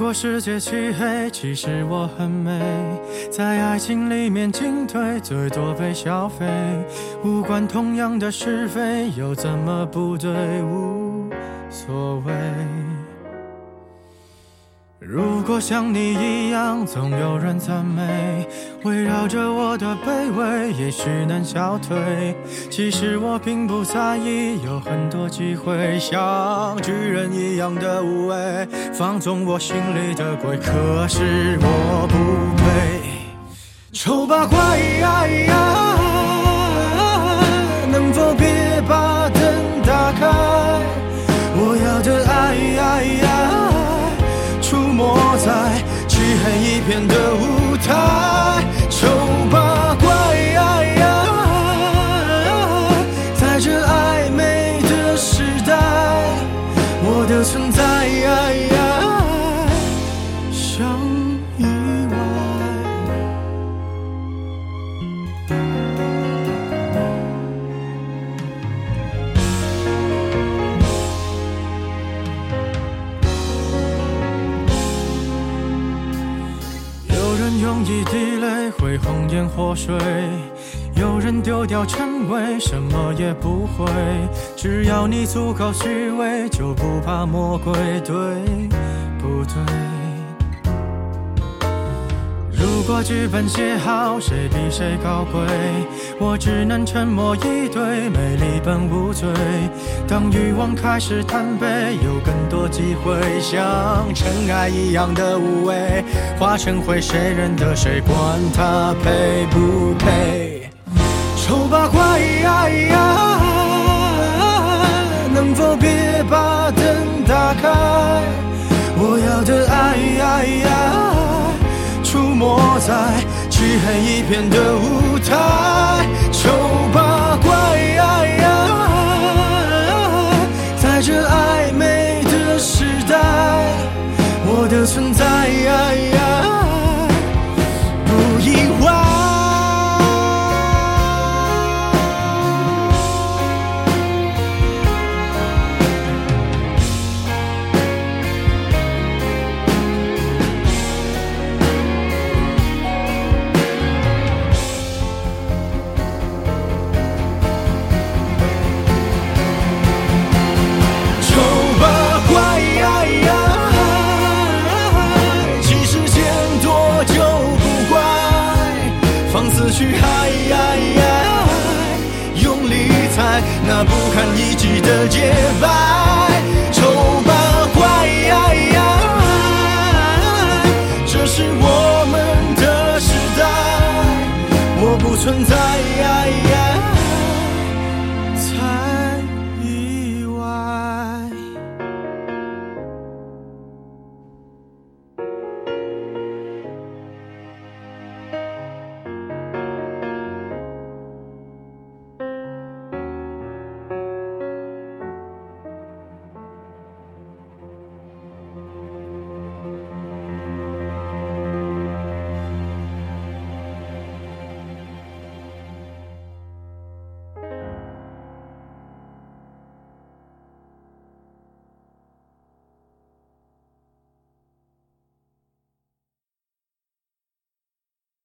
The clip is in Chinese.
果世界漆黑，其实我很美，在爱情里面进退，最多被消费。无关同样的是非，又怎么不对？无所谓。如果像你一样，总有人赞美，围绕着我的卑微，也许能消退。其实我并不在意，有很多机会，像巨人一样的无畏，放纵我心里的鬼。可是我不配。丑八怪，能否别把灯打开？我要的爱出没在漆黑一片的舞台。丑八怪，在这暧昧的时代，我的存在像意外。有人用一滴泪会红颜祸水，有人丢掉称谓，什么也不会。只要你足够虚伪，就不怕魔鬼，对不对？如果剧本写好，谁比谁高贵？我只能沉默以对，美丽本无罪。当欲望开始贪杯，有更多机会，像尘埃一样的无畏，化成灰，谁认得谁？管他配不配。丑八怪，能否别把灯打开？我要的爱出没在漆黑一片的舞台。丑八怪，在这暧昧的时代，我的存在不意外。思绪用力踩那不堪一击的洁白。